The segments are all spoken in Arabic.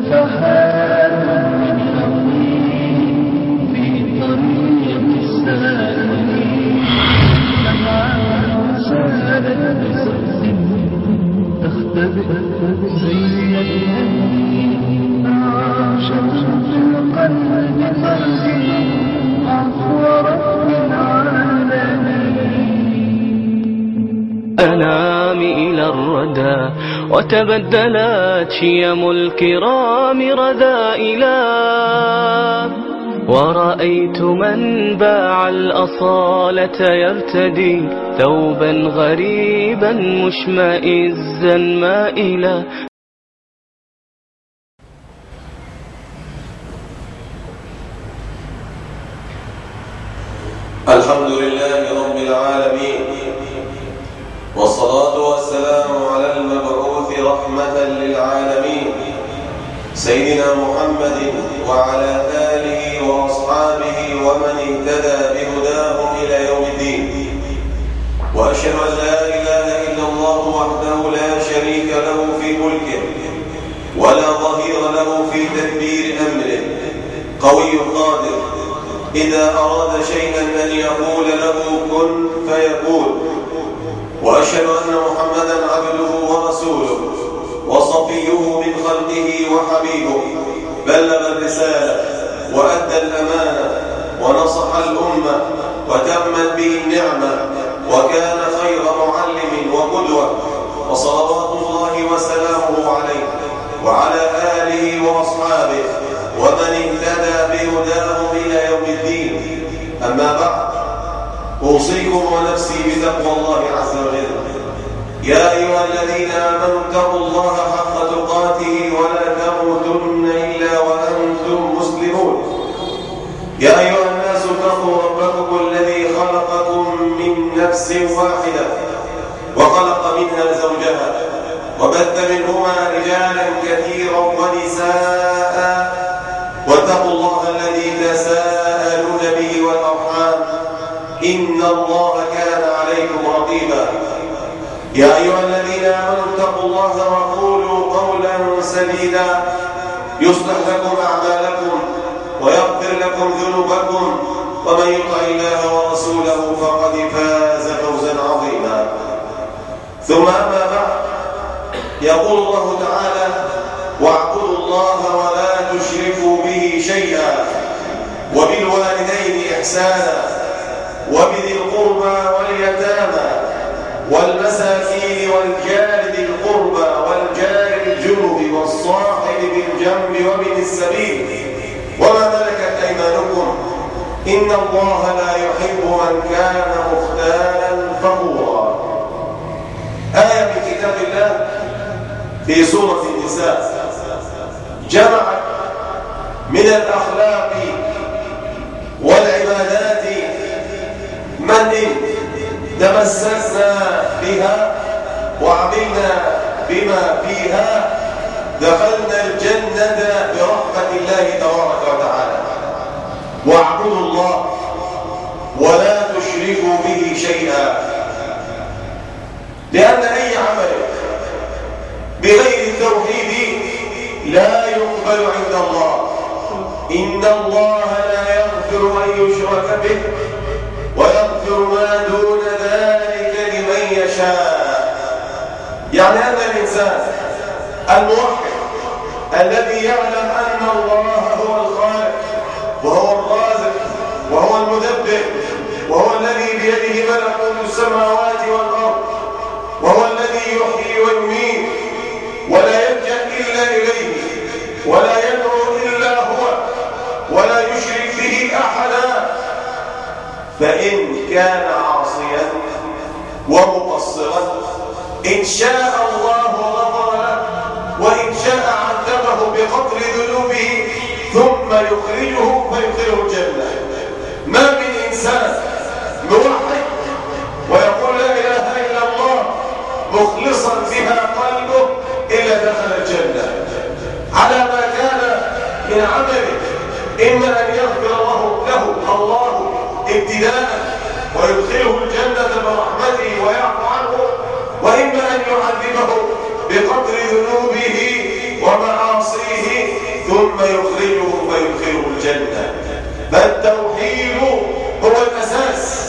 سحاب من حميم في طريق السالمين، سالت بصف تختبئ زي اليمين، عاشت في القلب فرد عفو رب العالمين. أنام إلى الردى وتبدلت شيم الكرام رذائلا، ورأيت من باع الأصالة يرتدي ثوبا غريبا مشمئزا مائلا. الحمد لله رب العالمين، والصلاة والسلام على المبعوث رحمة للعالمين سيدنا محمد وعلى آله وأصحابه ومن اهتدى بهداهم إلى يوم الدين. وأشهد أن لا إله إلا الله وحده لا شريك له في ملكه ولا ظهير له في تدبير أمره، قوي قادر إذا أراد شيئا أن يقول له كن فيكون. وأشهد أن محمدا عبده ورسوله وصفيه من خلقه وحبيبه، بلغ الرسالة وأدى الأمانة ونصح الأمة وتمت به النعمة، وكان خير معلم وقدوة، وصلوات الله وسلامه عليه وعلى آله وأصحابه ومن اهتدى بهداهم إلى يوم الدين. أما بعد، أوصيكم ونفسي بتقوى الله عز وجل. يا أيها الذين آمنوا اتقوا الله حق تقاته ولا تموتن إلا وأنتم مسلمون. يا أيها الناس اتقوا ربكم الذي خلقكم من نفس واحدة وخلق منها زوجها وبث منهما رجالا كثيرا ونساء، واتقوا الله الذي تساءلون به والأرحام إن الله كان عليكم رقيبا. يا أيها الذين آمنوا اتقوا الله وقولوا قولا سديدا يصلح لكم أعمالكم ويغفر لكم ذنوبكم، ومن يطع الله ورسوله فقد فاز فوزا عظيما. ثم أما بعد، يقول الله تعالى: واعبدوا الله ولا تشركوا به شيئا وبالوالدين إحسانا وبذي القربى واليتامى والمساكين والجار ذي القربى والجار الجنب والصاحب بالجنب وابن السبيل وما ملكت أيمانكم إن الله لا يحب من كان مختالا فخورا. آية من كتاب الله في سورة النساء جمعت من الأخلاق والعبادات من تمسكنا بها وعملنا بما فيها دخلنا الجنة برحمة الله تبارك وتعالى. واعبدوا الله ولا تشركوا به شيئا، لأن أي عمل بغير التوحيد لا يقبل عند الله. إن الله لا يغفر أن يشرك به ويغفر ما دون ذلك لمن يشاء. يعني أن الإنسان الموحد الذي يعلم أن الله هو الخالق وهو الرازق وهو المدبر وهو الذي بيده ملكوت السماوات والأرض وهو الذي يحيي ويميت ولا يلجأ إلا إليه ولا يدعو إلا هو ولا يشرك به أحدا، فإن كان عاصيا ومقصرا إن شاء الله غفر له وإن شاء عذبه بقدر ذنوبه ثم يخرجه فيدخله الجنة. ما من إنسان موحد ويقول لا إله إلا الله مخلصا بها قلبه إلا دخل الجنة على ما كان من عمله، إما أن يغفر له الله ابتداء ويدخله الجنة برحمته ويعفو عنه، وإما أن يعذبه بقدر ذنوبه ومعاصيه ثم يخرجه فيدخله الجنة. فالتوحيد هو الأساس.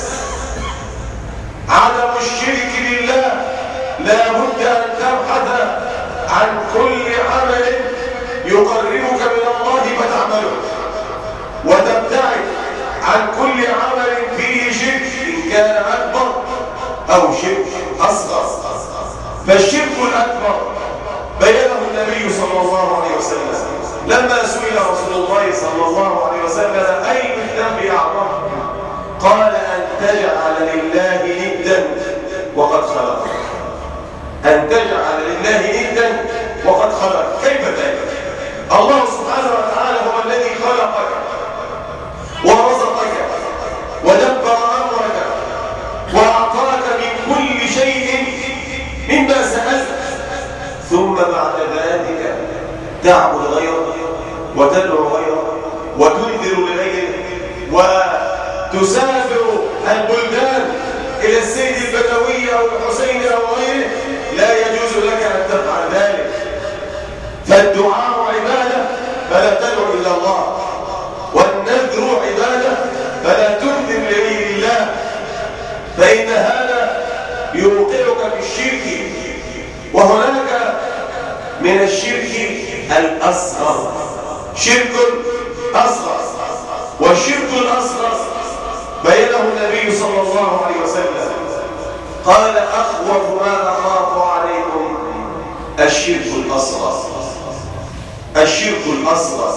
عدم الشرك لله لا بد أن تبحث عن كل عمل يقربك من الله فتعمله، وتبتعد عن كل عمل فيه شرك إن كان أكبر أو شرك أصغر. فالشرك الأكبر بينه النبي صلى الله عليه وسلم لما سئل رسول الله صلى الله عليه وسلم أي الذنب أعظم؟ قال أن تجعل لله ندا وقد خلق. أن تجعل لله ندا وقد خلق. كيف ذلك؟ الله سبحانه وتعالى هو الذي خلقك ورزقك ودبر أمرك وأعطاك من كل شيء مما سألت، ثم بعد ذلك تعبد غيره وتدعو غيره وتنذر لغيره وتسافر البلدان إلى السيد البدوي أو الحسين أو غيره. لا يجوز لك أن تفعل ذلك. فالدعاء عبادة فلا تدعو إلا الله، والنذر عبادة فلا تنذر لغير الله، فإن هذا يوقعك في الشرك. وهناك من الشرك الأصغر شرك أصغر، والشرك الأصغر بينه النبي صلى الله عليه وسلم قال أخوف ما أخاف عليكم الشرك الأصغر. الشرك الأصغر.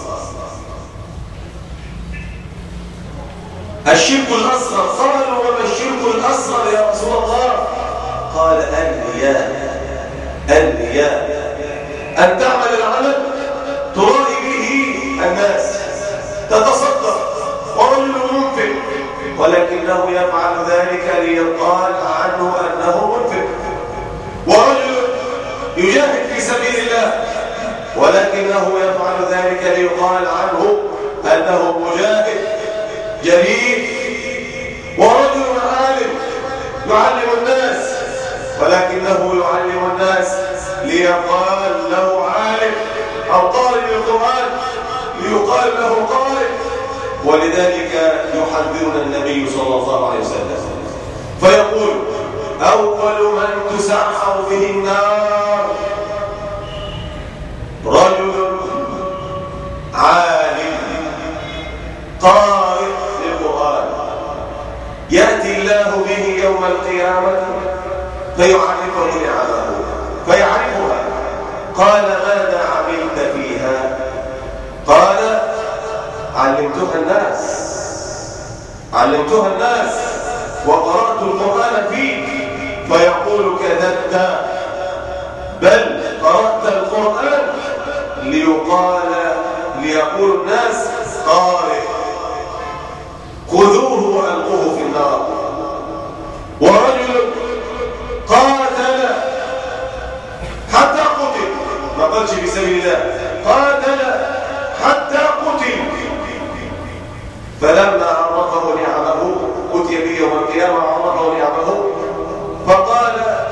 الشرك الأصغر. قالوا وما الشرك الأصغر يا رسول الله؟ قال الرياء. الرياء أن تعمل العمل ترائي به الناس، تتصدق ورجل منفق ولكنه يفعل ذلك ليقال عنه أنه منفق، ورجل يجاهد في سبيل الله ولكنه يفعل ذلك ليقال عنه أنه مجاهد جليل، ورجل عالم يعلم الناس ولكنه يعلم الناس ليقال له عالم، أو طالب القرآن ليقال له قارئ. ولذلك يحذرنا النبي صلى الله عليه وسلم فيقول أول من تسعر به النار رجل عالم قارئ للقرآن يأتي الله به يوم القيامة فيعرفه نعمه فيعرفها. قال ماذا عملت فيها؟ قال علمتها الناس وقرأت القرآن فيك. فيقول كذبت، بل قرأت القرآن ليقول الناس قارئ، خذوه وألقوه في النار. ورجل قاتل حتى قتل، ما قالش في سبيل الله، قاتل حتى قتل، فلما عرفه نعمه أتي به يوم القيامة عرفه نعمه فقال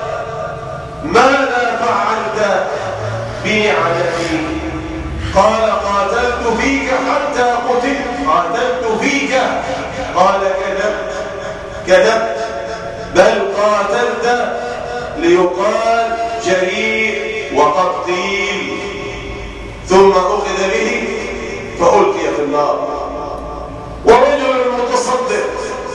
ماذا فعلت بنعمتي؟ قال قاتلت فيك حتى قتلت. قاتلت فيك. قال كذبت، بل قاتلت ليقال جريء وقد قيل. ثم أخذ به فألقي في النار. ورجل متصدق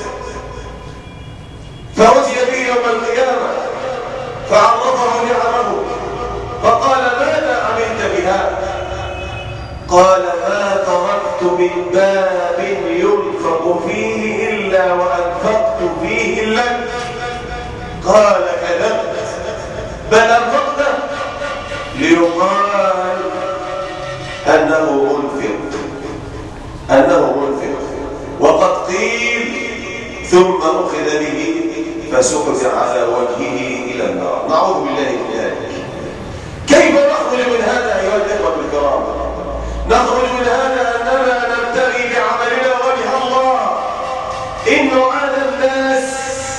فأتي به يوم القيامة فعرفه نعمه فقال ماذا عملت بها؟ قال ما تركت من باب ينفق فيه إلا وأنفقت فيه لك. قال كذبت، بل أنفقت ليقال أنه منفق وقد قيل. ثم أخذ به فسقط على وجهه إلى النار. نعوذ بالله من ذلك. كيف نخرج من هذا أيها الإخوة الكرام؟ نخرج من هذا أننا نبتغي بعملنا وجه الله. إن على الناس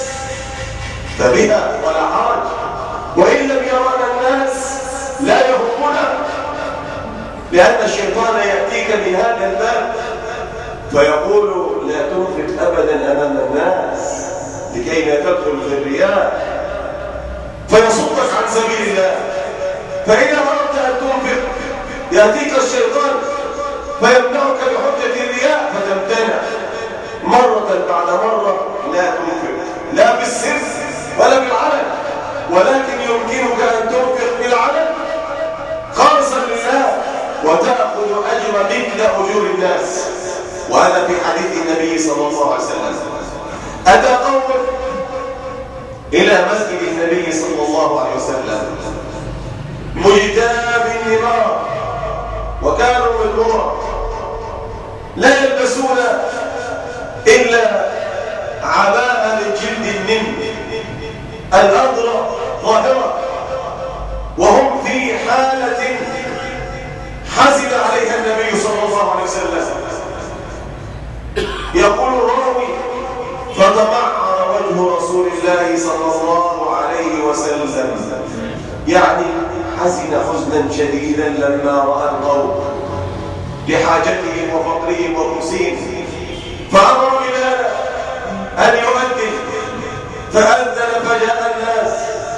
فبها ولا حرج، وإن لم يرانا الناس لا يهمنا. لأن الشيطان يأتيك من هذا الباب فيقول لا تنفق أبدا أمام الناس لكي لا تدخل في الرياء، فيصدك عن سبيل الله. فإذا أردت أن تنفق يأتيك الشيطان فيمنعك بحجة الرياء فتمتنع مرة بعد مرة. لا تنفق لا بالسر ولا بالعلن، ولكن يمكنك أن تنفق بالعلن خالصا لله وتأخذ أجر مثل أجور الناس. وهذا في حديث النبي صلى الله عليه وسلم. أتى قوم إلى مسجد النبي صلى الله عليه وسلم مجتاب النمار، وكانوا من نور لا يلبسون إلا عباءة من جلد النمر الأضرع ظاهرة، وهم في حالة حزن عليها النبي صلى الله عليه وسلم. يقول الراوي فتمعر وجه رسول الله صلى الله عليه وسلم، يعني حزن حزنا شديدا لما رأى القوم لحاجتهم وفقرهم وبؤسهم، فأمر بلال أن يؤذن، فأذن فجاء الناس.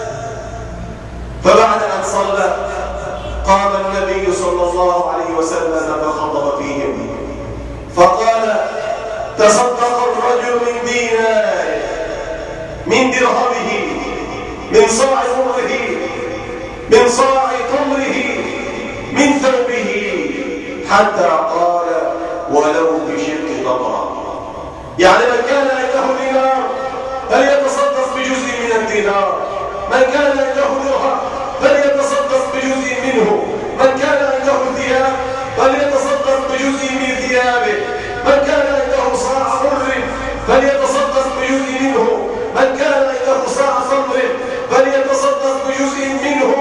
فبعد أن صلى قام النبي صلى الله عليه وسلم فخطب فيهم فقال تصدق الرجل من ديناره من درهمه من صاع مره من صاع تمره من ثوبه حتى قال ولو بشق تمرة. يعني من كان عنده دينار فليتصدق بجزء من الدينار، من كان عنده درهم فليتصدق بجزء منه، من كان عنده ثياب فليتصدق بجزء من ثيابه، من كان عنده صاع مر فليتصدق بجزء منه، من كان عنده صاع تمر فليتصدق بجزء منه.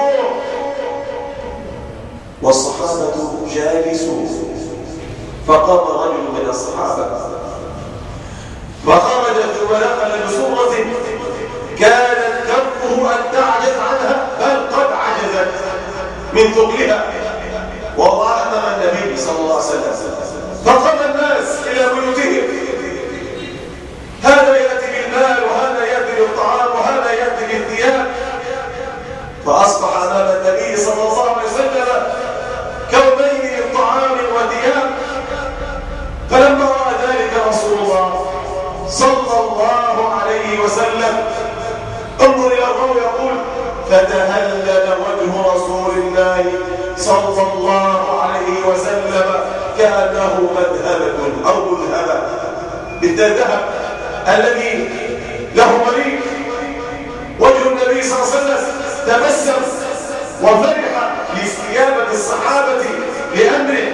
والصحابة جالسون، فقام رجل من الصحابة فخرج ثم نقل بصورة كانت كفه أن تعجز عنها بل قد عجزت من ثقلها، وضع أمام النبي صلى الله عليه وسلم. فقام الناس إلى بيوتهم، هذا يأتي بالمال وهذا يأتي بالطعام وهذا يأتي بالثياب، فأصبح أمام النبي صلى الله عليه وسلم كومين من طعام وثياب. فلما رأى ذلك رسول الله صلى الله عليه وسلم انظر إلى الراوي يقول فتهلل وجه رسول الله صلى الله عليه وسلم كأنه مذهبة أو مذهبة مثل الذهب الذي له مريق. وجه النبي صلى الله عليه وسلم تبسم وفرح لاستجابة الصحابة لأمره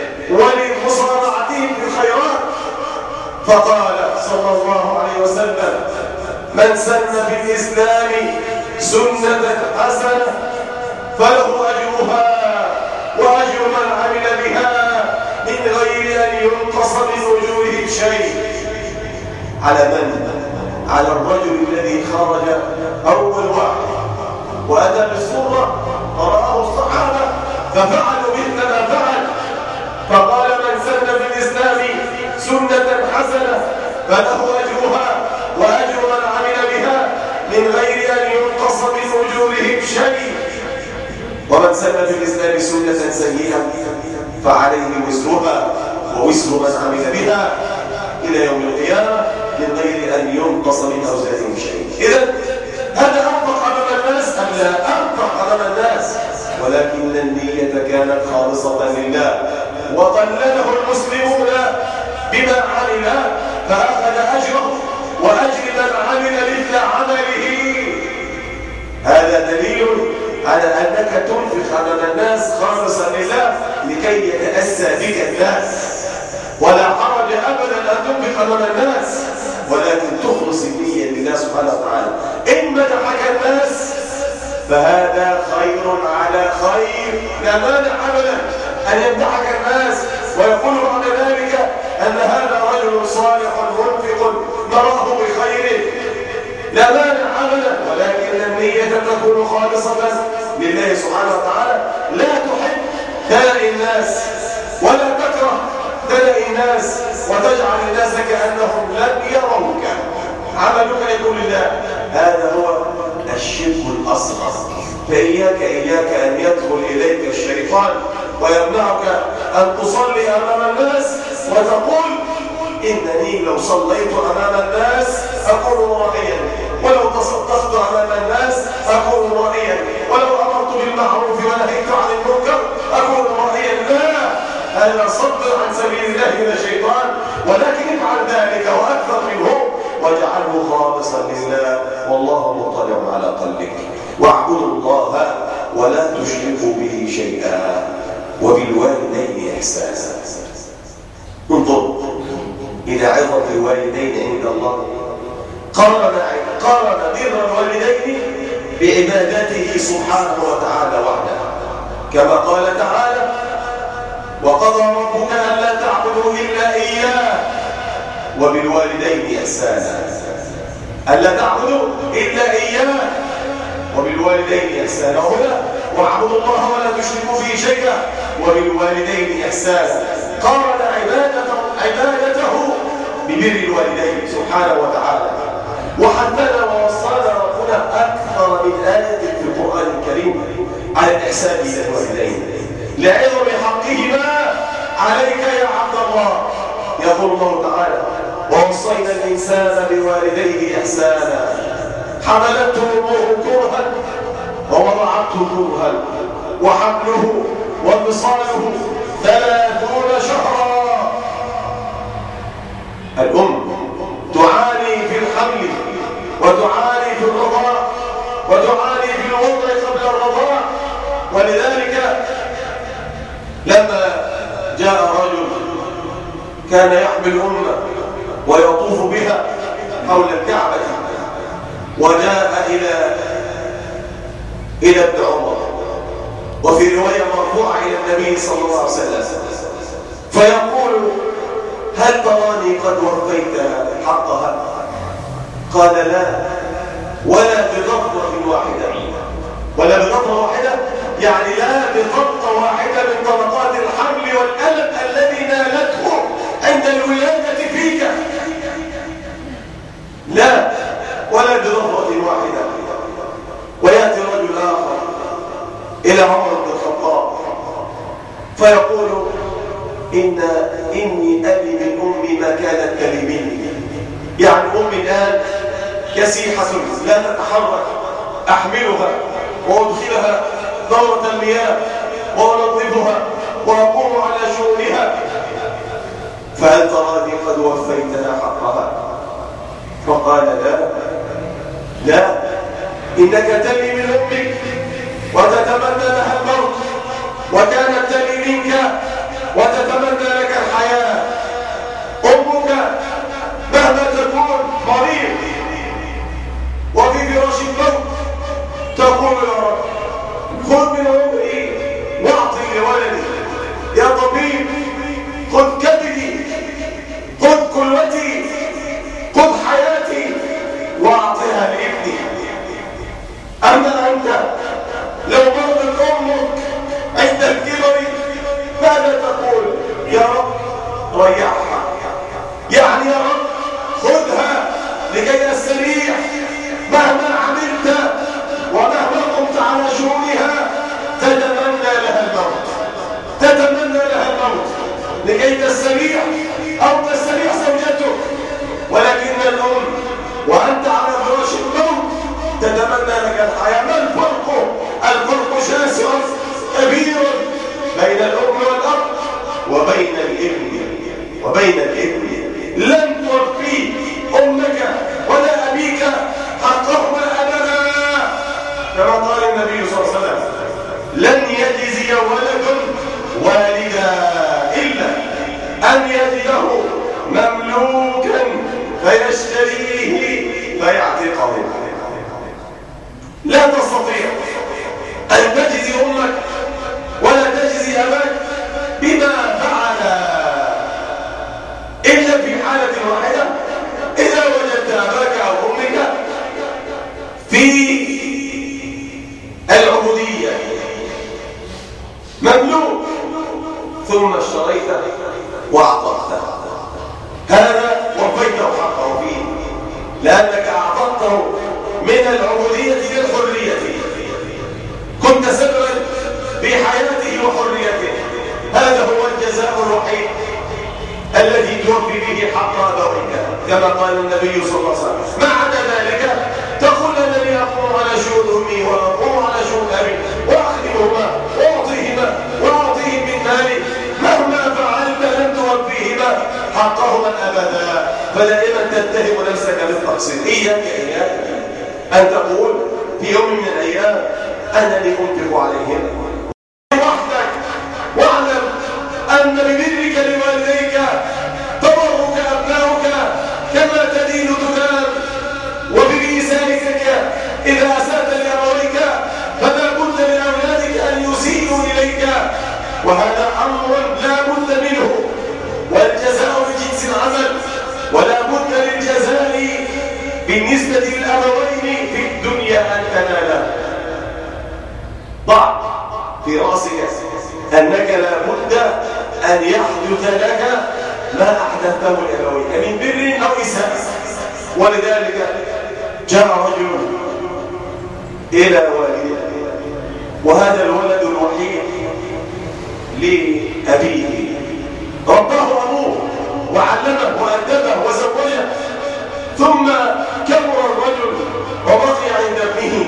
ولمصارعتهم بالخيرات، فقال صلى الله عليه وسلم من سن في الإسلام سنة حسنة فله أجرها وأجر من عمل بها من غير أن ينقص من أجورهم شيء. على من؟ على الرجل الذي خرج أول واحد وأتى بالصورة فرآه الصحابة ففعلوا مثل ما فعل، فقال من سن في الإسلام سنة حسنة فله أجرها وأجر من عمل بها من غير أن ينقص من أجورهم شيء، ومن سن في الإسلام سنة سيئة فعليه وزرها ووزر من عمل بها إلى يوم القيامة من غير أن ينقص من أوزارهم شيء. إذن هذا أنفق أمام الناس أم لا؟ أنفق أمام الناس، ولكن النية كانت خالصة لله، وقلده المسلمون بما عمل فأخذ أجره وأجر من عمل مثل عمله. هذا دليل على أنك تنفق أمام الناس خالصا لله لكي يتأسى بك الناس، ولا حرج أبدا أن تنفق أمام الناس، ولكن تخلص النية لله سبحانه وتعالى. إن مدحك الناس فهذا خير على خير، لا مانع أبدا أن يمدحك الناس ويقول بعد ذلك أن هذا رجل صالح منفق نراه بخيره، لا مانع أبدا، ولكن النية تكون خالصة لله سبحانه وتعالى. لا تحب تلاقي الناس ولا تكره تلاقي الناس وتجعل الناس كأنهم لم يروك. عملك يقول الله. هذا هو الشرك الأصغر. فإياك أن يدخل إليك الشيطان ويمنعك أن تصلي أمام الناس وتقول إنني لو صليت أمام الناس أكون مرائيا، ولو تصدقت أمام الناس أكون مرائيا، ولو أمرت بالمعروف ونهيت عن المنكر أكون مرائيا. لا، هذا صد عن سبيل الله من الشيطان، ولكن افعل ذلك وأكثر منه واجعله خالصا لله والله مطلع على قلبك. واعبدوا الله ولا تشركوا به شيئا وبالوالدين إحسانا. انظر إلى عظم الوالدين عند الله. قارن بر الوالدين بعبادته سبحانه وتعالى وحده، كما قال تعالى: وقضى ربك ألا تعبدوا إلا إياه وبالوالدين إحسانا. ألا تعبدوا إلا إياه وبالوالدين إحسانا. وهنا واعبدوا الله ولا تشركوا به شيئا وبالوالدين إحسانا. قارن عبادته ببر الوالدين سبحانه وتعالى. وحثنا ووصانا ربنا أكثر من آية في القرآن الكريم على الإحسان إلى الوالدين لعظم حقهما عليك يا عبد الله. يقول الله تعالى: ووصينا الإنسان بوالديه إحسانا حملته أمه كرها ووضعته كرها وحمله وفصاله 30 شهرا. الأم تعاني في الحمل وتعاني في الرضاع وتعاني في الوضع قبل الرضاع. ولذلك لما جاء رجل كان يحمل أمه ويطوف بها حول الكعبة، وجاء إلى ابن عمر، وفي رواية مرفوعة إلى النبي صلى الله عليه وسلم، فيقول: هل تراني قد وفيت حقها؟ قال: لا، ولا بضربة واحدة. ولا بضربة واحدة يعني لا بضربة واحدة من طبقات الحمل والألم الذي نالته عند الولادة فيك. لا، ولا بضربة واحدة. ويأتي رجل آخر إلى عمر بن الخطاب فيقول: إني أبي من أمي ما كانت تلي مني. يعني أمي الآن كسيحة لا تتحرك، أحملها وأدخلها دورة المياه وأنظفها وأقوم على شؤونها، فهل تراني قد وفيتها حقها؟ فقال: لا، إنك تلي من أمك وتتمنى لها الموت، وكانت تلي منك وتتمنى لك الحياة. أمك مهما تكون مريض وفي فراش الموت تقول: يا رب خذ من عمري واعطي لولدي، يا طبيب خذ كبدي، خذ كلوتي، خذ حياتي واعطيها لابني. أما أنت لو مرضت أمك عند الكبر ماذا تقول؟ يا رب ريحها، يعني يا رب خذها لكي أستريح. مهما عملت ومهما قمت على شؤونها تتمنى لها الموت لكي تستريح أو تستريح زوجتك. ولكن الأم وأنت على فراش الموت تتمنى لك الحياة. ما الفرق؟ الفرق شاسع كبير بين الأم والأب وبين الابن. لن توفي أمك ولا أبيك حقهما أبدا، كما قال النبي صلى الله عليه وسلم: لن يجزي ولد والدا إلا أن يجده مملوكا فيشتريه فيعتقه. لا تستطيع أن تجزي أمك ولا تجزي أباك بما فعل إلا في حالة واحدة: إذا وجدت أباك أو أمك في العبودية مملوك ثم اشتريته وأعطيته، هذا وفيته حقه فيه، لأنك أعطته من العبودية للحرية، كنت سببا في حياته وحريته. هذا هو الجزاء الوحيد الذي توفي به حق أبويك، كما قال النبي صلى الله عليه وسلم. ما عدا ذلك تقول أنني أقوم على شؤون أمي وأقوم على شؤون أبي وأخدمهما وأعطيهم من مالي، مهما فعلت لن توفيهما حقهما أبدا. فدائما تتهم نفسك بالتقصير. إياك أن تقول في يوم من الأيام أنني أنفق عليهم وحدك، واعلم أن ببرك لوالديك تبرك أبناؤك كما تدين تدان، وبميزانك إذا أسأت لأبويك فلا بد لأولادك أن يسيئوا إليك، وهذا أمر لا بد منه، والجزاء بجنس العمل، ولا بد للجزاء بالنسبة للأبوين في الدنيا أن تناله. ضع في رأسك أنك لا بد أن يحدث لك ما أحدثته لأبويك من بر أو إساءة. ولذلك جاء رجل إلى والده، وهذا الولد الوحيد لأبيه، رباه أبوه وعلمه وأدبه وزوجه، ثم كبر الرجل وبقي عند ابنه،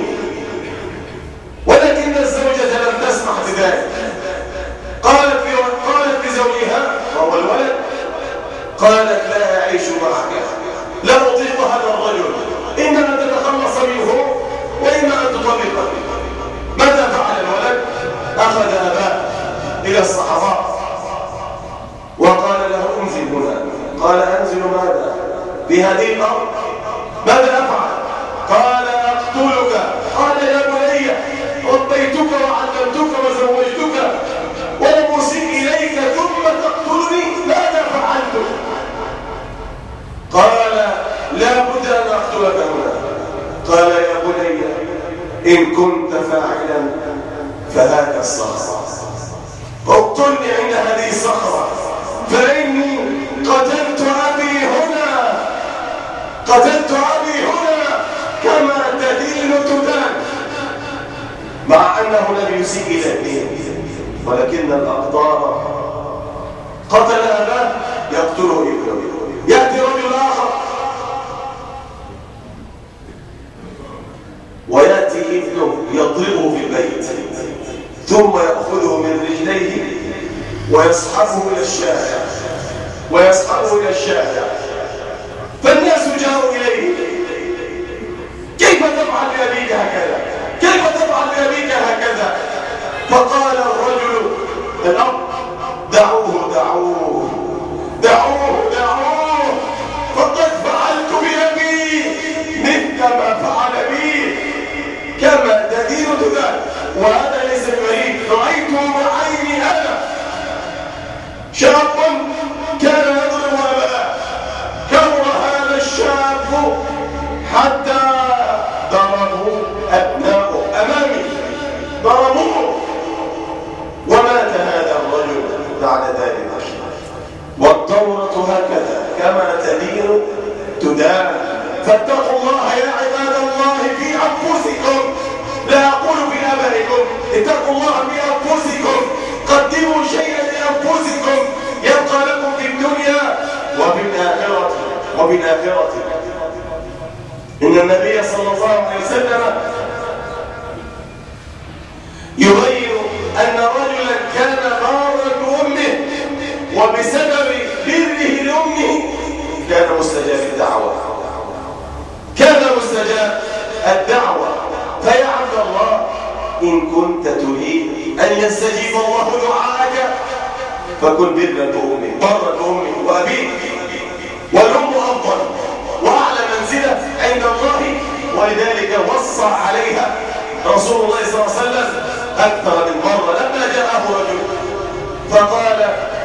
ولكن الزوجة لم تسمح بذلك. قالت لزوجها وهو الولد، قالت لا أعيش معك، لا أطيق هذا الرجل، إما أن تتخلص منه وإما أن تطلقه. ماذا فعل الولد؟ أخذ أباه إلى الصحراء وقال له انزل هنا. قال أنزل ماذا؟ بهذه الأرض؟ ماذا أفعل؟ قال أقتلك. قال يا بني ربيتك وعلمتك وزوجتك ولم أسئ إليك ثم تقتلني، ماذا فعلت؟ قال لا بد أن أقتلك هنا. قال يا بني إن كنت فاعلا فهاك الصخرة، اقتلني عند هذه الصخرة، فإني قتلت أبي هنا، قتلت أبي هنا كما تدين تدان. مع أنه لم يسيء إليه، ولكن الأقدار قتل أباه يقتله ابنه. يأتي رجل آخر ويأتي ابنه يضربه في البيت، ثم يأخذه من رجليه ويسحبه إلى الشارع، فالناس جاءوا إليه: كيف تفعل بأبيك هكذا؟ كيف تفعل بأبيك هكذا؟ فقال الرجل الأب: دعوه دعوه دعوه دعوه، فقد فعلت بأبي مثل ما فعل بي، كما تدين تدان. وهذا ليس بغريب، رأيته بعيني أنا. شاب كان يضرب أباه، كبر هذا الشاب حتى ضربوا أبناؤه أمامي، ضربوه، ومات هذا الرجل بعد ذلك. والدورة هكذا، كما تدين تدان. فاتقوا الله يا عباد الله في أنفسكم، لا أقول في آبائكم، اتقوا الله في أنفسكم، قدموا شيئا لأنفسكم يبقى لكم في الدنيا وفي الآخرة. إن النبي صلى الله عليه وسلم يبين أن رجلا كان بارا بأمه، وبسبب بره لأمه كان مستجاب الدعوة، كان مستجاب الدعوة. فيا عبد الله، إن كنت تريد أن يستجيب الله دعاءك فكن برا بأمك وأبيك، والأم أفضل وأعلى منزلة عند الله، ولذلك وصى عليها رسول الله صلى الله عليه وسلم أكثر من مرة. لما جاءه رجل فقال: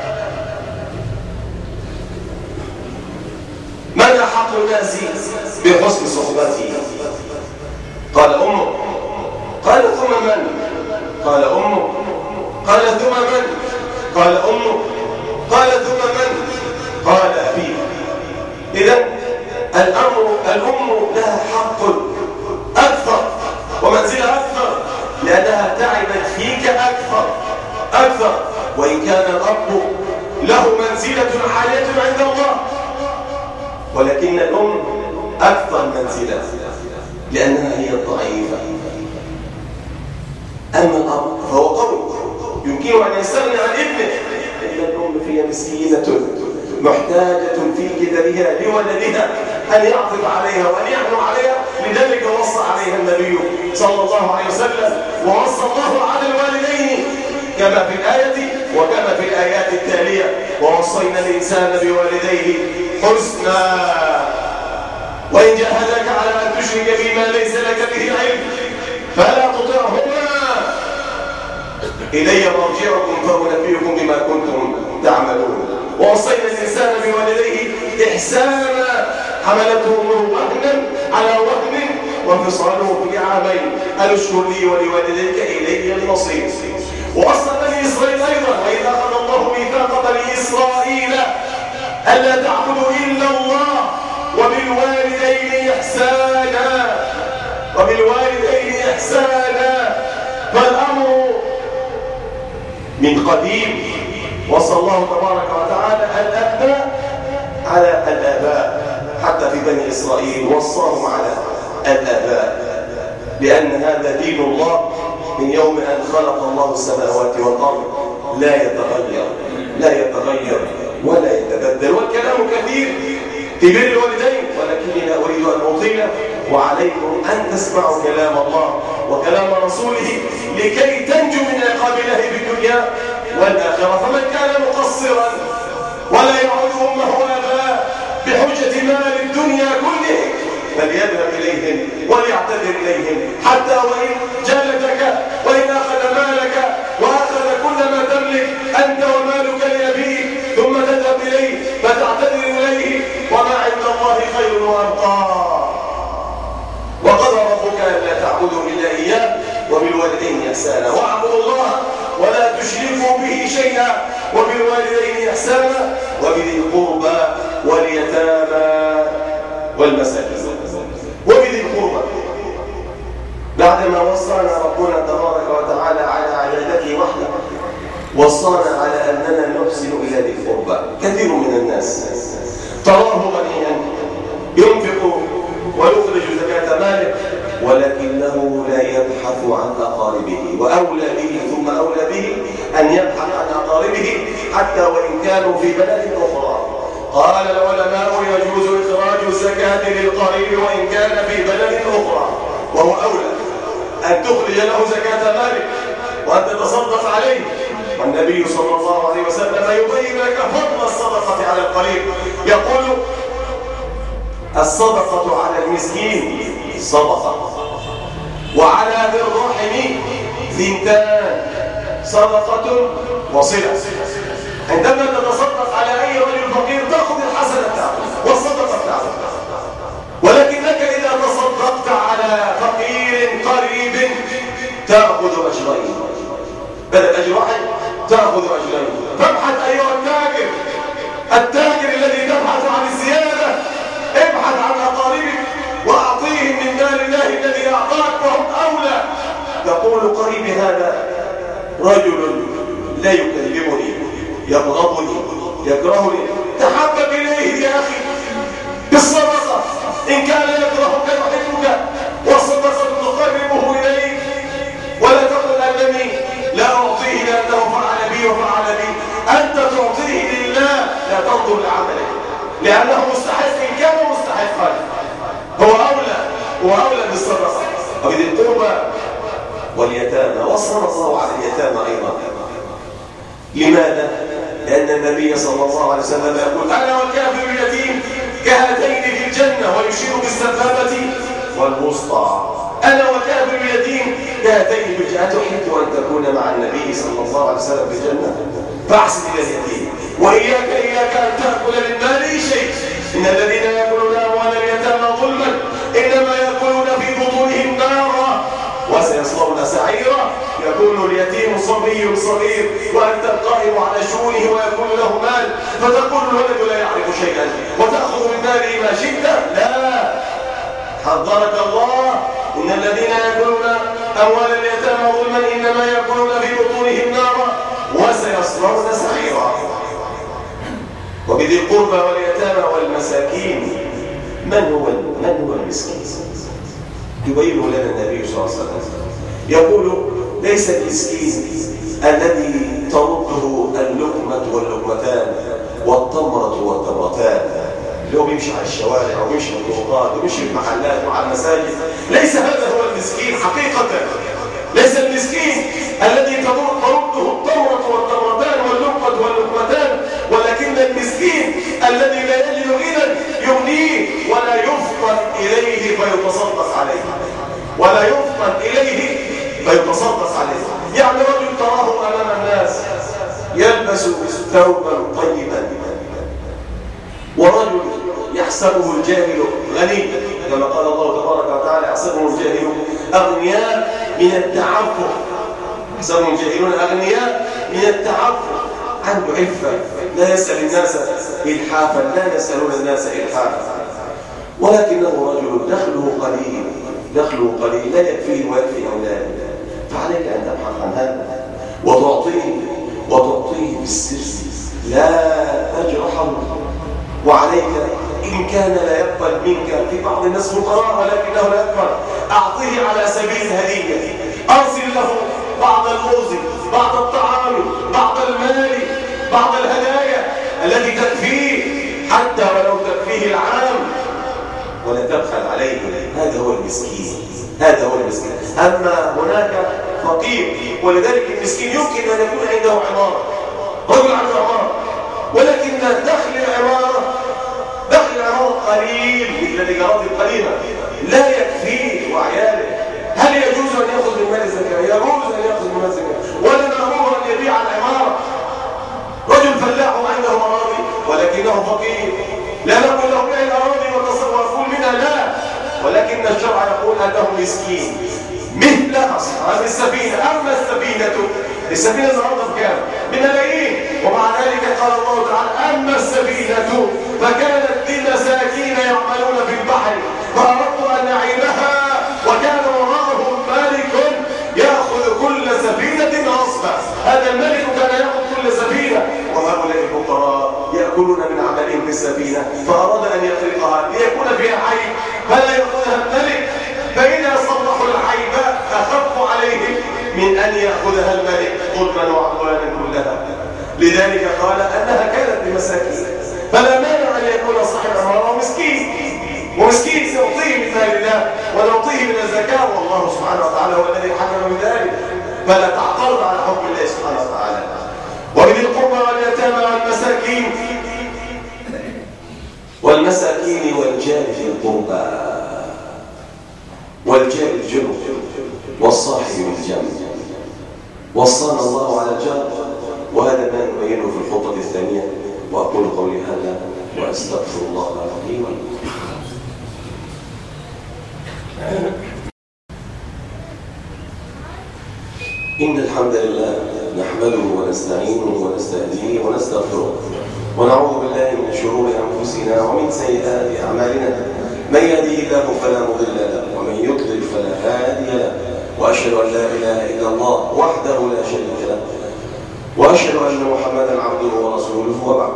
من أحق الناس بحسن صحبتي؟ قال: أمه. قال: ثم من؟ قال: أمه. قال: ثم من؟ قال أمه. قال ثم من؟ قال أبيه. إذن الأم لها حق أكثر ومنزلة أكثر، لأنها تعبت فيك أكثر، وإن كان الأب له منزلة عالية عند الله، ولكن الأم أكثر منزلة لأنها هي الضعيفة. أما الأب فهو قوي يمكن أن يستغني عن ابنه، إلا الأم فيها مسكينة محتاجة في كدرها لولدها أن يعطف عليها وأن يحنو عليها. لذلك وصى عليها النبي صلى الله عليه وسلم، ووصى الله على الوالدين كما في الآية وكما في الآيات التالية: ووصينا الإنسان بوالديه حسنا وإن جاهداك على أن تشرك بما ليس لك به علم فلا تطعهما إلي مرجعكم فأنبئكم بما كنتم تعملون. ووصينا الإنسان بوالديه إحسانا حملته أمه وهنا على وهن وفصاله في عامين أن اشكر لي ولوالديك إلي المصير. ووصى بني إسرائيل أيضا: وإذا أخذ الله ميثاق بني إسرائيل ألا تعبدوا إلا الله وبالوالدين إحسانا. فالأمر من قديم وصى الله تبارك وتعالى الأبناء على الآباء، حتى في بني إسرائيل وصاهم على الآباء، لأن هذا دين الله من يوم أن خلق الله السماوات والأرض، لا يتغير ولا يتبدل. والكلام كثير في بر الوالدين، ولكني لا أريد أن أطيل، وعليكم أن تسمعوا كلام الله وكلام رسوله لكي تنجو من عقاب الله في الدنيا والآخرة. فمن كان مقصرا ولا يعود أمه وأباه بحجة مال الدنيا كله فليذهب إليهم وليعتذر إليهم، حتى وإن جلدك وإن أخذ مالك وأخذ كل ما تملك أنت ومالك لأبيك، ثم تذهب إليه فتعتذر إليه، وما عند الله خير وأبقى. وقضى ربك ألا تعبدوا إلا إياه وبالوالدين إحسانا واعبدوا الله ولا تشركوا به شيئا وبالوالدين إحسانا وبذي القربى واليتامى والمساكين. وبذي القربى بعدما وصانا ربنا تبارك وتعالى على عبادته وحده، وصانا على أننا نحسن إلى ذي القربى. كثير من الناس تراه غنيا ينفق ويخرج زكاة ماله، ولكنه لا يبحث عن أقاربه، وأولى به ثم أولى به أن يبحث عن أقاربه حتى وإن كانوا في بلد أخرى. قال العلماء: يجوز إخراج الزكاة للقريب وإن كان في بلد أخرى، وهو أولى أن تخرج له زكاة مالك وأن تتصدق عليه. والنبي صلى الله عليه وسلم يبين لك فضل الصدقة على القريب، يقول: الصدقة على المسكين صدقة، وعلى ذي الرحم ثنتان، صدقة وصلة. عندما تتصدق على أي رجل فقير تأخذ الحسنة بتاعته والصدقة بتاعته، ولكنك إذا تصدقت على فقير قريب تأخذ أجرين، بدل أجر واحد تأخذ أجرين. فابحث أيها التاجر الذي تبحث عن الزيادة، ابحث عن أقاربك وأعطيهم من مال الله الذي أعطاك وهم أولى. تقول: قريبي هذا رجل لا يكلمني، يبغضني، يكرهني، تحبب إليه يا أخي بالصدقة. إن كان يكرهك يحبك والصدقة تقربه إليك، ولا تقل أنني لا أعطيه لأنه فعل بي وفعل بي. أنت تعطيه لله، لا تنظر لعملك، لأنه مستحق. إن كان مستحقا هو أولى بالصدقة. وبذي القربى واليتامى، وصلى الله على اليتامى أيضا. لماذا؟ لأن النبي صلى الله عليه وسلم يقول: أنا وكافر اليتيم كهاتين في الجنة، ويشير بالسبابة والوسطى. أنا وكافر اليتيم كهاتين في الجنة. أتحب أن تكون مع النبي صلى الله عليه وسلم في الجنة؟ فأحسن إلى اليتيم. وإياك أن تأكل من ماله شيء. إن الذين يأكلون أموال اليتامى ظلما إنما يأكلون في بطونهم نارا وسيصلون سعيرا. يكون اليتيم صبي صغير وأنت القائم على شؤونه ويكون له مال، فتقول الولد لا يعرف شيئا وتأخذ من ماله ما شئت. لا، حذرك الله: إن الذين يأكلون أموال اليتامى ظلما إنما يأكلون في بطونهم نارا وسيصلون سعيرا. وبذي القربى واليتامى والمساكين، من هو المسكين؟ يبين لنا النبي صلى الله عليه وسلم يقول: ليس المسكين الذي ترده اللقمة واللقمتان والتمرة والتمرتان، اللي هو بيمشي على الشوارع ويمشي في الطرقات ويمشي في المحلات وعلى المساجد. ليس هذا هو المسكين حقيقة. ليس المسكين الذي ترده التمرة والتمرتان واللقمة واللقمتان، ولكن المسكين الذي لا يجد غنى يغنيه ولا يفطن إليه فيتصدق عليه، ولا يفطن إليه فيتصدق عليه. يعني رجل تراه أمام الناس يلبس ثوبا طيبا، ورجل يحسبه الجاهل غني، كما قال الله تبارك وتعالى: يحسبه الجاهل أغنياء من التعفف. يحسبهم الجاهلون أغنياء من التعفف، عنده عفة، لا يسأل الناس إلحافا، لا يسألون الناس إلحافا، ولكنه رجل دخله قليل لا يكفيه ويكفي أولاده. فعليك أن تبحث عن هذا وتعطيه بالسر، لا تجرحه. وعليك إن كان لا يقبل منك، في بعض الناس فقراء ولكنه لا يقبل، أعطيه على سبيل الهدية، أرسل له بعض الأرز، بعض الطعام، بعض المال، بعض الهدايا التي تكفيه، حتى ولو تكفيه العام، ولا تبخل عليه. هذا هو المسكين، هذا هو المسكين. أما هناك فقير، ولذلك المسكين يمكن أن يكون عنده عمارة، رجل عنده عمارة، ولكن دخل العمارة قليل مثل الإيجارات القليلة، لا يكفيه وعياله. هل يجوز أن يأخذ من مال الزكاة؟ يجوز أن يأخذ من مال الزكاة، ولا نأمره أن يبيع العمارة. رجل فلاح عنده أراضي ولكنه فقير، لا نقول له بيع الأراضي وتصرفوا منها، لا، ولكن الشرع يقول أنه مسكين مثل أصحاب السفينة. أما السفينة النهارده بكام؟ بملايين. ومع ذلك قال الله تعالى: أما السفينة فكانت لمساكين يعملون في البحر فأردت أن أعيبها وكان وراءهم مالك يأخذ كل سفينة غصبا. هذا الملك كان يأخذ كل سفينة، وهؤلاء الفقراء يأكلون من عملهم في السفينة، فأراد أن يخرقها ليكون فيها عيب فلا يأخذها الملك، فإذا صلحوا العيب أخف عليهم من أن يأخذها الملك ظلما وعدوانا كلها. لذلك قال أنها كانت لمساكين، فلا مانع أن يكون صاحب عمارة ومسكين سيعطيه من مال الله ونعطيه من الزكاة، والله سبحانه وتعالى هو الذي حكم بذلك، فلا تعترض على حكم الله سبحانه وتعالى. وبذي القربى واليتامى والمساكين والجار ذي القربى والجار الجنب والصاحب بالجنب. وصانا الله على الجار، وهذا ما نبينه في الخطبة الثانية. وأقول قولي هذا وأستغفر الله العظيم. إن الحمد لله نحمده ونستعينه ونستهديه ونستغفره، ونعوذ بالله من شرور أنفسنا ومن سيئات أعمالنا. من يهديه الله فلا مضل له ومن يضلل فلا هادي له، وأشهد أن لا إله إلا الله وحده لا شريك له، وأشهد أن محمدا عبده ورسوله. وبعد،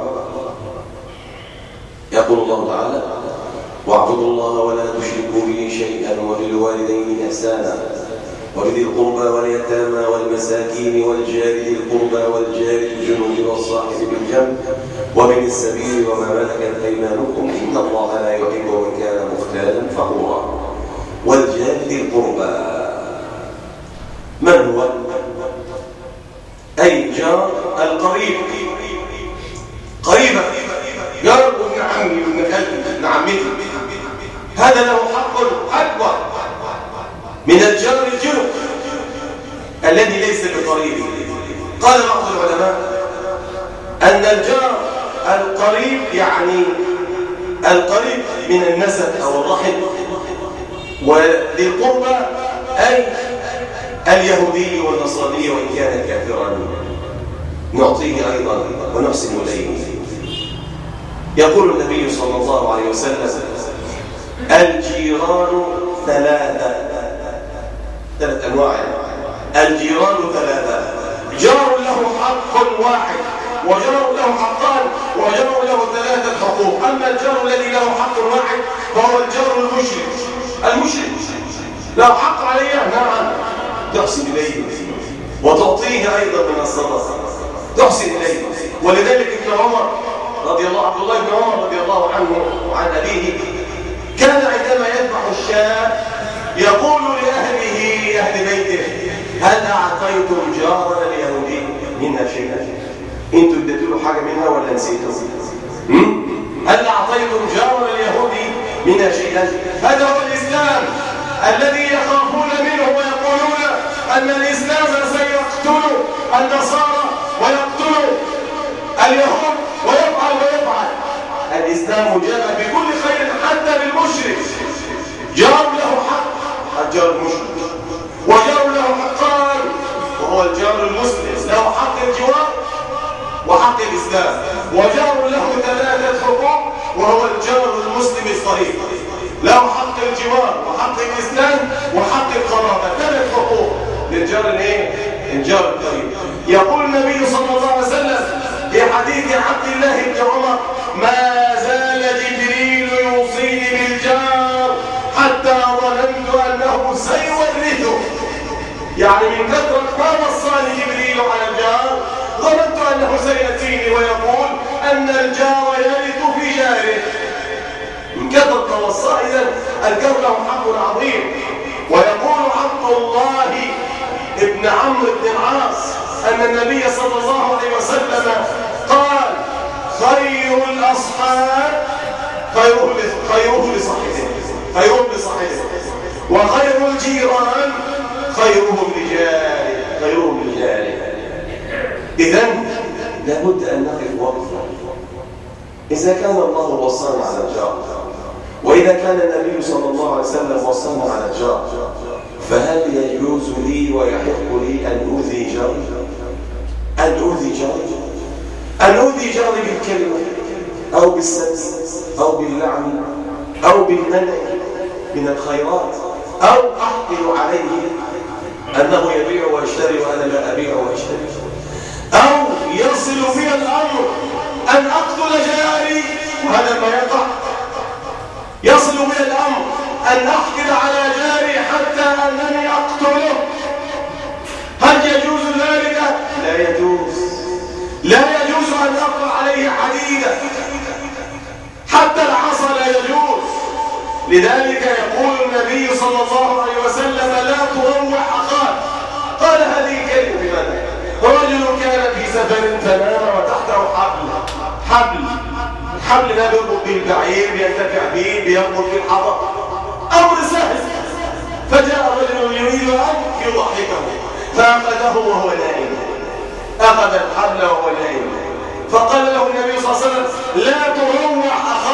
يقول الله تعالى: واعبدوا الله ولا تشركوا به شيئا وبالوالدين إحسانا وبذي القربى واليتامى والمساكين والجار ذي القربى والجار الجنب والصاحب بالجنب ومن السبيل وما ملكت أيمانكم إن الله لا يحب من كان مختالا فخورا. والجار ذي القربى من هو؟ أي جار القريب، قريبا، جار ابن عمي وابن خالتي ابن عمتي، هذا له حق أكبر من الجار الجنب الذي ليس بقريب. قال بعض العلماء أن الجار القريب يعني القريب من النسب أو الرحم، وذي القربى أي اليهودي والنصراني وإن كان كافرا نعطيه أيضا ونحسن إليه. يقول النبي صلى الله عليه وسلم الجيران ثلاث أنواع. الجيران ثلاثة: جار له حق واحد، وجار له حقان، وجار له ثلاثة حقوق. أما الجار الذي له حق واحد فهو الجار المشرك له حق عليه، نعم، تحسن إليه وتعطيه أيضا من الصدقة، تحسن إليه. ولذلك ابن عمر رضي الله، عبد الله بن عمر رضي الله عنه وعن أبيه، كان عندما يذبح الشاة يقول لأهله، أهل بيته: هل أعطيتم جارنا اليهودي منها شيئا؟ انتوا اديتوا له حاجة منها ولا نسيتوا؟ هل أعطيتم جارنا اليهودي منها شيئا؟ هذا هو الإسلام الذي يخافون منه ويقولون أن الإسلام سيقتل النصارى ويقتل اليهود ويفعل. الإسلام جاء بكل خير حتى للمشرك. جار له حق، الجار المشرك، وجار له حقان، وهو الجار المسلم له حق الجوار وحق الإسلام، وجار له ثلاثة حقوق، وهو الجار المسلم الصريح له حق الجوار وحق الإسلام وحق القرابة. ثلاث حقوق للجار الجار القريب. يقول النبي صلى الله عليه وسلم في حديث عبد الله بن عمر: ما زال جبريل يوصيني بالجار حتى ظننت أنه سيورثه. يعني من كثرة ما وصاني جبريل على الجار ظننت أنه سيأتيني ويقول أن الجار يرث في جاره. من كثرة ما وصاه. إذن الجار له حق عظيم. ويقول عبد الله ابن عمرو بن العاص أن النبي صلى الله عليه وسلم قال: خير الأصحاب خيره لصاحبه، وخير الجيران خيرهم لجاره. إذن لابد أن نقف وقفا. إذا كان الله وصانا على الجار، وإذا كان النبي صلى الله عليه وسلم وصانا على الجار، فهل يجوز لي ويحق لي أن أؤذي جاري؟ أن أؤذي جاري بالكلمة أو بالسب أو باللعن أو بالمنع من الخيرات، أو أحقد عليه أنه يبيع ويشتري وأنا لا أبيع وأشتري، أو يصل بي الأمر أن أقتل جاري، وهذا ما يقع. يصل بي الأمر أن أحقد على جاري حتى أنني أقتله. هل يجوز ذلك؟ لا يجوز أن أقطع عليه حديدا، حتى العصا لا يجوز. لذلك يقول النبي صلى الله عليه وسلم: لا تروع أخاك. قال هذه الكلمة بماذا؟ رجل كان في سفر فنام وتحته حبل لا بيربط به البعير، بينتفع به، بيربط به الحطب، أمر سهل. فجاء رجل يريد أن يضحكه فأخذه وهو نائم، أخذ الحبل وهو نائم، فقال له النبي صلى الله عليه وسلم: لا تروع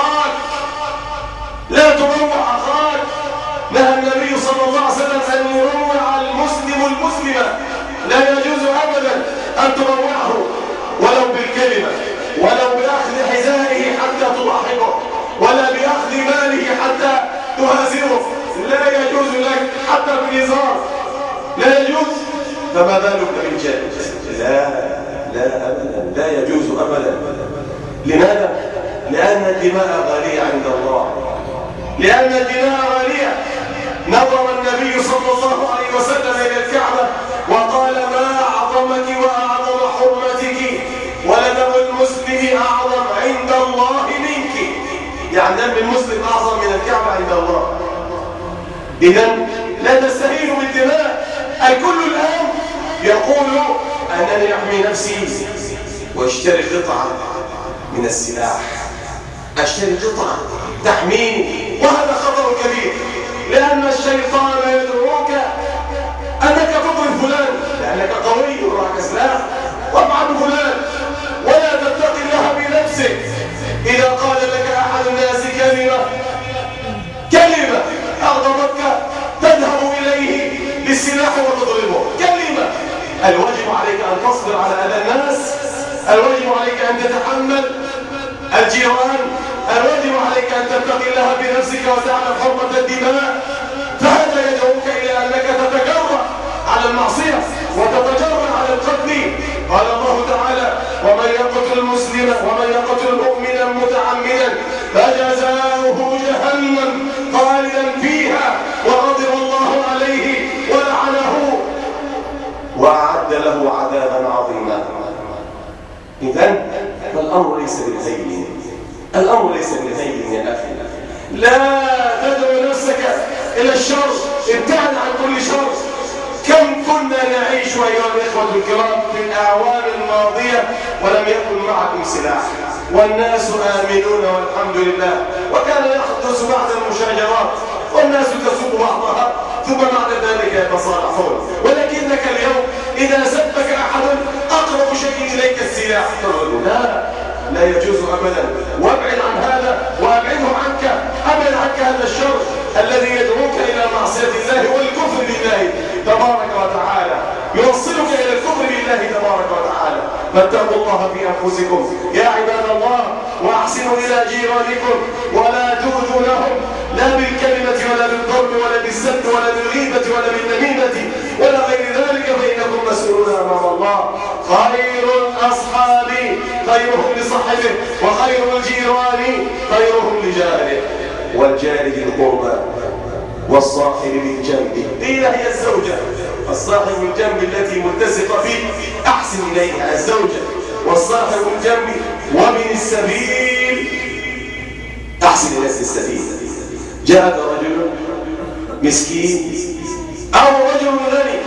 أخاك. نهى النبي صلى الله عليه وسلم أن يروع المسلم المسلمة. لا يجوز أبدا أن تروعه ولو بالكلمة، ولو بأخذ حذائه حتى تضحكه، ولا بأخذ ماله حتى تهازره. لا يجوز لك حتى بالهزار، لا يجوز. فما بالك بالجد؟ لا أبدا، لا يجوز أبدا. لماذا؟ لأن الدماء غالية عند الله، لأن الدماء غالية. نظر النبي صلى الله عليه وسلم إلى الكعبة وقال: ما أعظمك وأعظم حرمتك، ولدم المسلم أعظم عند الله منك. يعني دم المسلم أعظم من الكعبة عند الله. إذن لا تستهين بالدماء. الكل الآن يقول: أنني أحمي نفسي واشتري قطعة من السلاح، أشتري قطعة تحميني، وهذا خطر كبير. لأن الشيطان يدعوك أنك تضرب فلان لأنك قوي وراك سلاح، وافعل فلان، ولا تتقي الله بنفسك. إذا قال لك أحد الناس كلمة أغضبتك تذهب إليه بالسلاح وتضربه. عليك أن تتحمل الجيران، الواجب عليك أن تتقي الله بنفسك وتعلم حرمة الدماء، فهذا يدعوك إلى أنك تتجرأ على المعصية وتتجرأ على القتل. قال الله تعالى: ومن يقتل مؤمنا متعمدا فجزاؤه جهنم خالدا فيها وغضب الله عليه ولعنه وأعد له عذابا عظيما. إذن فالأمر ليس بالهين، الأمر ليس بالهين يا أخي. لا تدعو نفسك إلى الشر، ابتعد عن كل شر. كم كنا نعيش أيها الإخوة الكرام في الأعوام الماضية ولم يكن معكم سلاح والناس آمنون والحمد لله، وكان يحدث بعض المشاجرات والناس تسب بعضها ثم بعد ذلك يتصالحون. ولكنك اليوم إذا سبك أحد أقرب شيء إليك السلاح تقول لا يجوز أبدا، وابعد عن هذا وابعده عنك، أبعد عنك هذا الشر الذي يدعوك إلى معصية الله والكفر بالله تبارك وتعالى، يوصلك إلى الكفر بالله تبارك وتعالى. فاتقوا الله في أنفسكم يا عباد الله، وأحسنوا إلى جيرانكم ولا تؤذوا لهم، لا بالكلمة ولا بالضرب ولا بالسب ولا بالغيبة ولا بالنميمة ولا غير ذلك، فإنكم مسؤولون أمام الله. خير الأصحاب خيرهم لصاحبه، وخير الجيران خيرهم لجاره، والجار ذي القربى والصاحب بالجنب. قيل هي الزوجة، الصاحب الجنب التي ملتصقة به أحسن إليها الزوجة، والصاحب الجنب ومن السبيل أحسن إلى السبيل. جاءك رجل مسكين أو رجل غني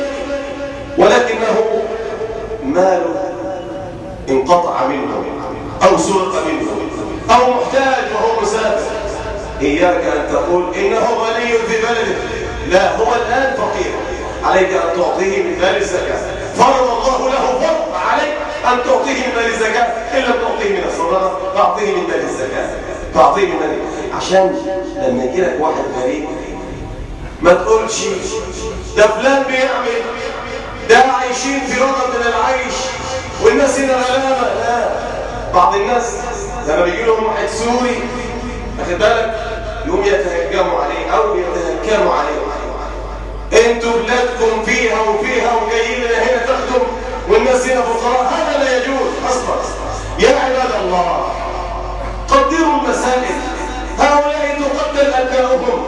ولكنه ماله انقطع منه أو سرق منه أو محتاج وهو مسافر، إياك أن تقول إنه غني في بلده، لا، هو الآن فقير، عليك أن تعطيه من مال الزكاة. فرض الله له فرض عليك أن تعطيه من مال الزكاة، إن لم تعطيه من الصدقة فأعطيه من مال الزكاة، فأعطيه من مال، عشان لما يجي لك واحد غريب ما تقولش ده فلان بيعمل، ده عايشين في رغد من العيش والناس هنا غلابة. لا، بعض الناس لما بيجي لهم واحد سوري أخذ بالك يوم يتهجموا عليه أو يتهكموا عليه، انتوا بلادكم فيها وفيها وجايين هنا تخدم والناس هنا فقراء، هذا لا يجوز اصلا. يا عباد الله قدروا المسائل، هؤلاء تقتل ابناؤهم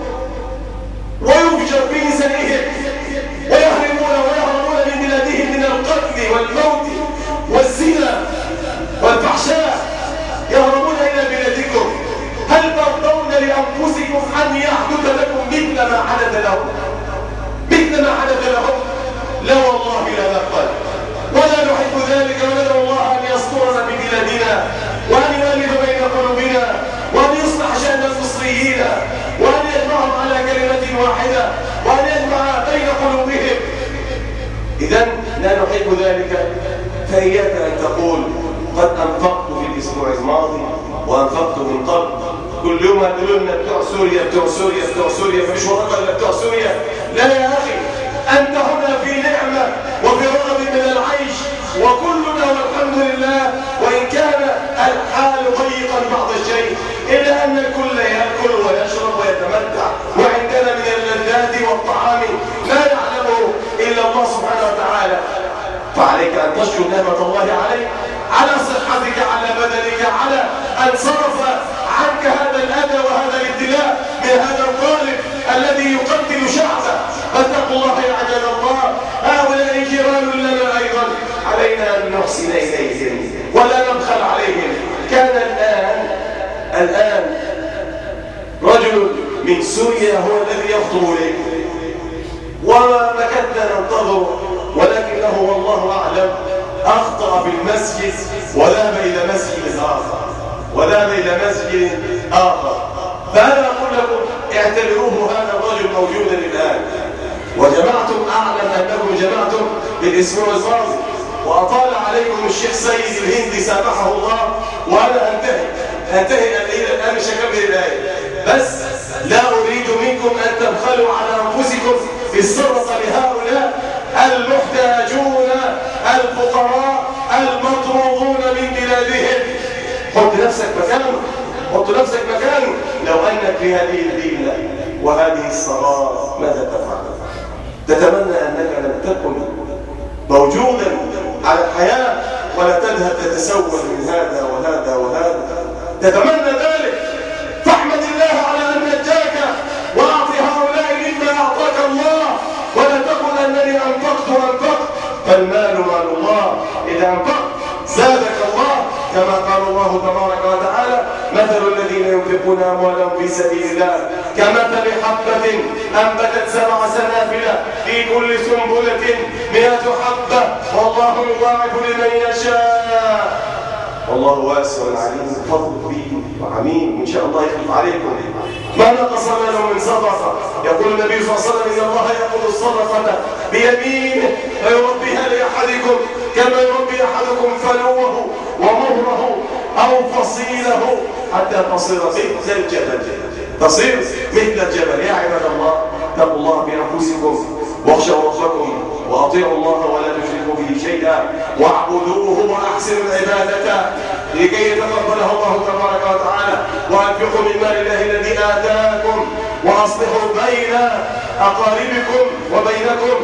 ويفجر بنسائهم ويهربون من بلادهم من القتل والموت والزنا والفحشاء، يهربون الى بلادكم. هل ترضون لانفسكم ان يحدث لكم مثل ما حدث لهم؟ مثل ما حدث لهم؟ لا والله لا نقبل ولا نحب ذلك، وندعو الله ان يسترنا ببلادنا وان يؤلف بين قلوبنا وان يصلح شأن المصريين وان يجمعهم على كلمة واحدة وان يجمع بين قلوبهم. إذن لا نحب ذلك، فإياك أن تقول قد أنفقت في الأسبوع الماضي وأنفقت من قبل. كل يوم يقولون لنا بتوع سوريا بتوع سوريا بتوع سوريا، فمش ورقة إلا بتوع سوريا. لا يا أخي، أنت هنا في نعمة وفي رغب من العيش وكلنا والحمد لله، وإن كان الحال ضيقا بعض الشيء إلا أن الكل يأكل ويشرب ويتمتع، وعندنا من اللذات والطعام ما يعلمه إلا الله سبحانه وتعالى. فعليك أن تشكر نعمة الله عليك، على صحتك، على بدنك، على أن صرف عنك هذا الأذى وهذا الابتلاء من هذا الظالم الذي يقتل شعبه. فاتقوا الله يا عباد الله، هؤلاء جيران لنا أيضا، علينا أن نحسن إليهم ولا نبخل عليهم. كان الآن رجل من سوريا هو الذي يخطب إليه وما مكدنا ننتظر، ولكنه والله أعلم أخطأ في المسجد وذهب إلى مسجد آخر. فأنا أقول لكم اعتبروه هذا الرجل موجودا الآن، وجمعتم، أعلم أنكم جمعتم بالأسبوع الماضي، وأطال عليكم الشيخ سيد الهندي سامحه الله، وأنا أنتهي الآن مش هكمل الآية، بس لا أريد منكم أن تبخلوا على أنفسكم بالصدقة لهؤلاء المحتاجون الفقراء المطرودون من بلادهم بهم. حط نفسك مكانه، حط نفسك مكانه. لو أنك في هذه الذلة وهذه الصغار ماذا تفعل؟ تتمنى أنك لم تكن موجودا على الحياة ولا تذهب تتسول من هذا وهذا وهذا، تتمنى ذلك. فاحمد الله على أن نجاك وأعط هؤلاء مما أعطاك الله، ولا تقل أنني أنفقت. فالمال مال الله، إذا أنفقت زادك الله، كما قال الله تبارك وتعالى: مثل الذين ينفقون أموالهم في سبيل الله كمثل حبة أنبتت 7 سنابل في كل سنبلة 100 حبة والله يضاعف لمن يشاء والله واسع عليم. فضل كبير وعميم، إن شاء الله يخلف عليكم. ما نقص ماله من صدقة. يقول النبي صلى الله عليه وسلم: إن الله يأخذ الصدقة بيمينه فيربيها لأحدكم كما يربي أحدكم فلوه ومهره أو فصيله حتى تصير مثل الجبل. تصير مثل الجبل. يا عباد الله، اتقوا الله بأنفسكم واخشوا ربكم وأطيعوا الله ولا تشركوا به شيئا واعبدوه وأحسنوا العبادة لكي يتقبله الله تبارك وتعالى. وأنفقوا من مال الله الذي آتاكم وأصلحوا بين أقاربكم وبينكم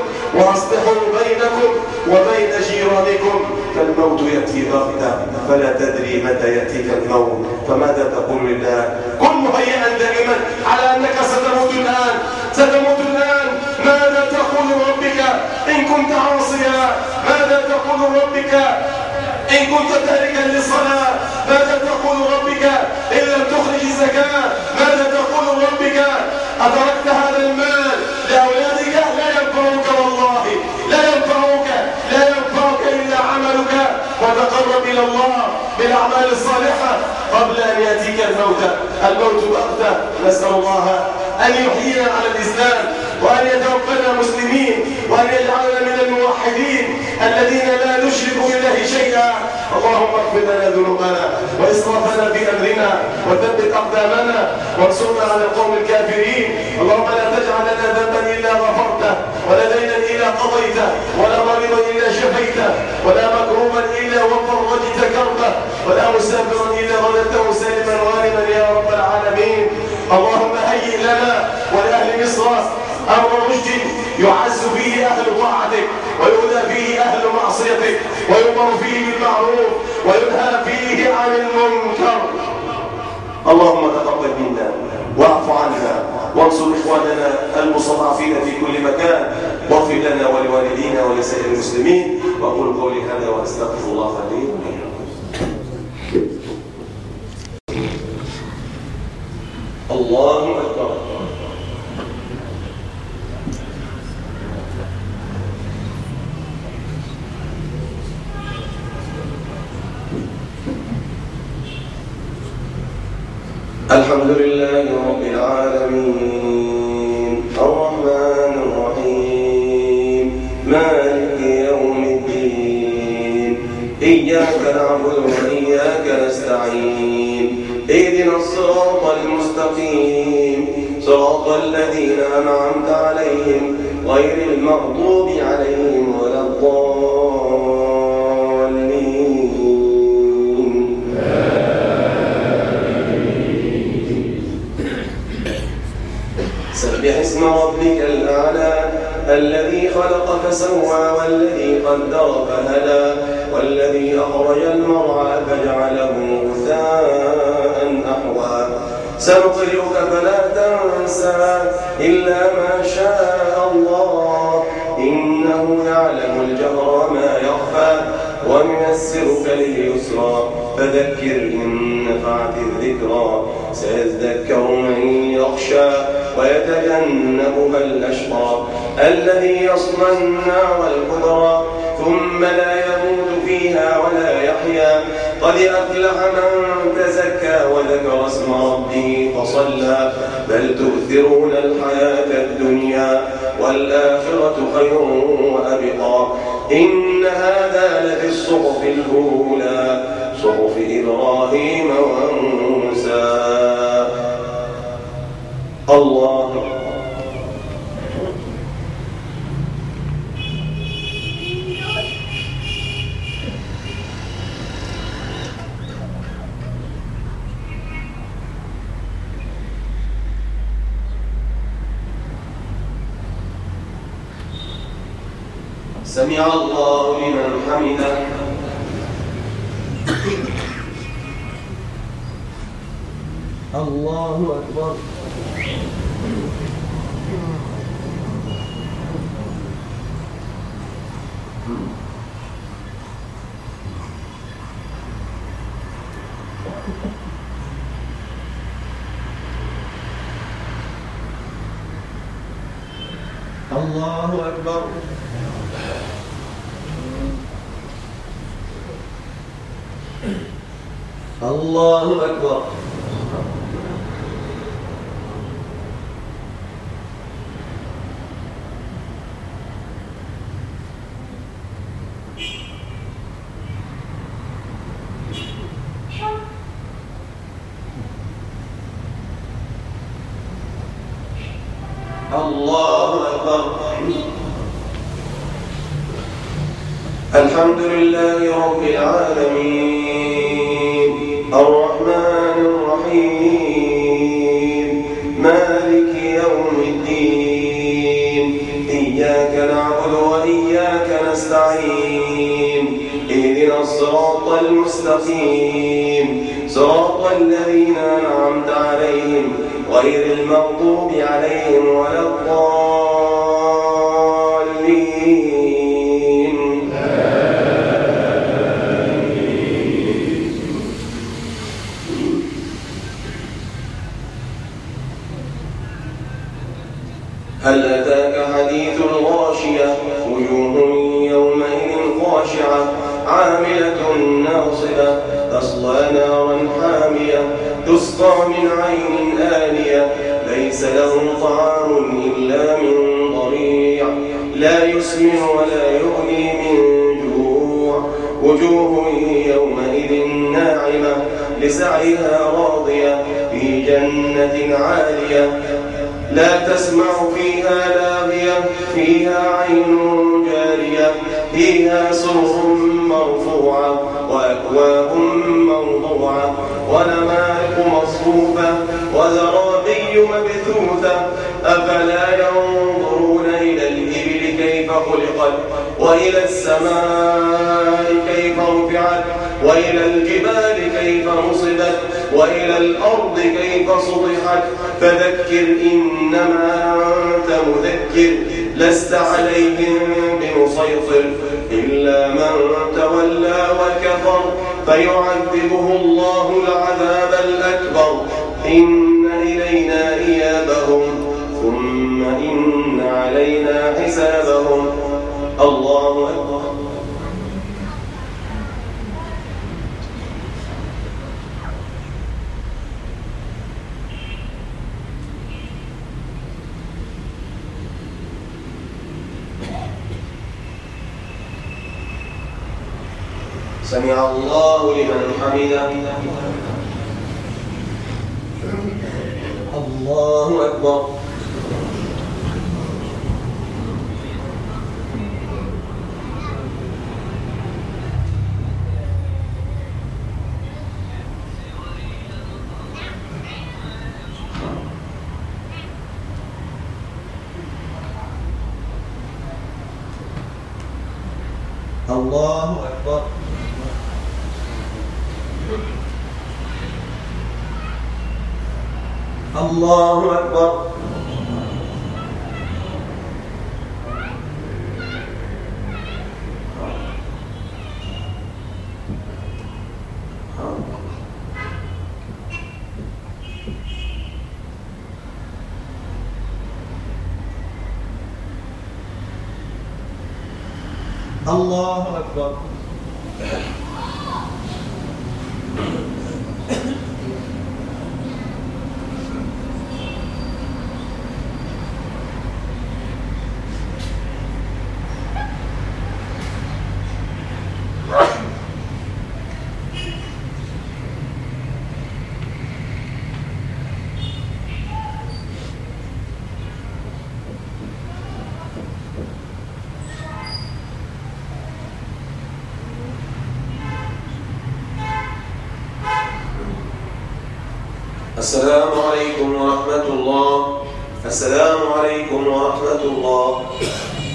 وبين جيرانكم، فالموت يأتي بغتة فلا تدري متى يأتيك الموت. فماذا تقول لله؟ كن مهيئا دائما على أنك ستموت الآن. ماذا تقول ربك إن كنت عاصيا؟ ماذا تقول ربك إن كنت تاركا للصلاة؟ ماذا تقول ربك إن لم تخرج الزكاة؟ ماذا تقول ربك أتركت هذا المال لأولادك؟ لا ينفعك والله، لا ينفعك إلا عملك. وتقرب إلى الله بالأعمال الصالحة قبل أن يأتيك الموت بغتة. نسأل الله أن يحيينا على الإسلام وأن يتوفنا مسلمين وأن يجعلنا من الموحدين الذين لا نشرك بالله شيئا. اللهم اغفر لنا ذنوبنا وإسرافنا في أمرنا وثبت أقدامنا وانصرنا على القوم الكافرين. اللهم لا تجعل لنا ذنبا إلا غفرته ولا دينا إلا قضيته ولا مريضا إلا شفيته ولا مكروبا إلا وفرجت كربه ولا مسافرا إلا رددته سالما غانما يا رب العالمين. اللهم هيئ لنا ولأهل مصر أمر رشد يعز فيه أهل طاعتك ويهدى فيه أهل معصيتك ويؤمر فيه بالمعروف وينهى فيه عن المنكر. اللهم تقبل منا واعف عنا وانصر إخواننا المستضعفين في كل مكان واغفر لنا ولوالدينا ولسائر المسلمين. وأقول قولي هذا وأستغفر الله لي ولكم. الله أكبر. الحمد لله رب العالمين الرحمن الرحيم مالك يوم الدين إياك نعبد وإياك نستعين اهدنا الصراط المستقيم صراط الذين أنعمت عليهم غير المغضوب عليهم ولا الضالين. سبح اسم ربك الأعلى الذي خلق فسوى والذي قدر فهدى والذي أخرج المرعى فجعله غثاء أحوى. سنقرئك فلا تنسى إلا ما شاء الله إنه يعلم الجهر ما يخفى ونيسرك لليسرى فذكر إن نفعت الذكرى سيذكر من يخشى ويتجنبها الأشقى الذي يصلى النار الكبرى ثم لا يموت فيها ولا يحيا. قد أفلح من تزكى وذكر اسم ربه فصلى بل تؤثرون الحياة الدنيا والآخرة خير وأبقى. إن هذا لفي الصحف الأولى صحف إبراهيم وموسى. الله سمع الله لمن حمده. الله أكبر. الله أكبر. الله أكبر. الله أكبر. الحمد لله رب العالمين الرحمن الرحيم مالك يوم الدين إياك نعبد وإياك نستعين اهدنا الصراط المستقيم صراط الذين أنعمت عليهم غير المغضوب عليهم ولا الضالين. هل أتاك حديث الغاشية وجوه يومئذ خاشعة عاملة ناصبة تصلى نارا حامية تسقى من عين آنية ليس لهم طعام إلا من ضريع لا يسمن ولا يغني من جوع وجوه يومئذ ناعمة لسعيها راضية في جنة عالية لا تسمع فيها لاغية فيها عين جارية فيها سرر مرفوعة وأكواب موضوعة ونمارق مصفوفة وزرابي مبثوثة أفلا ينظرون إلى الإبل كيف خلقت وإلى السماء كيف رفعت وإلى الجبال كيف نصبت وإلى الأرض كيف سطحت فذكر إنما أنت مذكر لست عليهم بمسيطر إلا من تولى وكفر فيعذبه الله العذاب الأكبر إن إلينا إيابهم ثم إن علينا حسابهم. الله أكبر. سمع الله لمن حمده. الله أكبر. الله أكبر. الله أكبر. الله أكبر. السلام عليكم ورحمة الله. السلام عليكم ورحمة الله.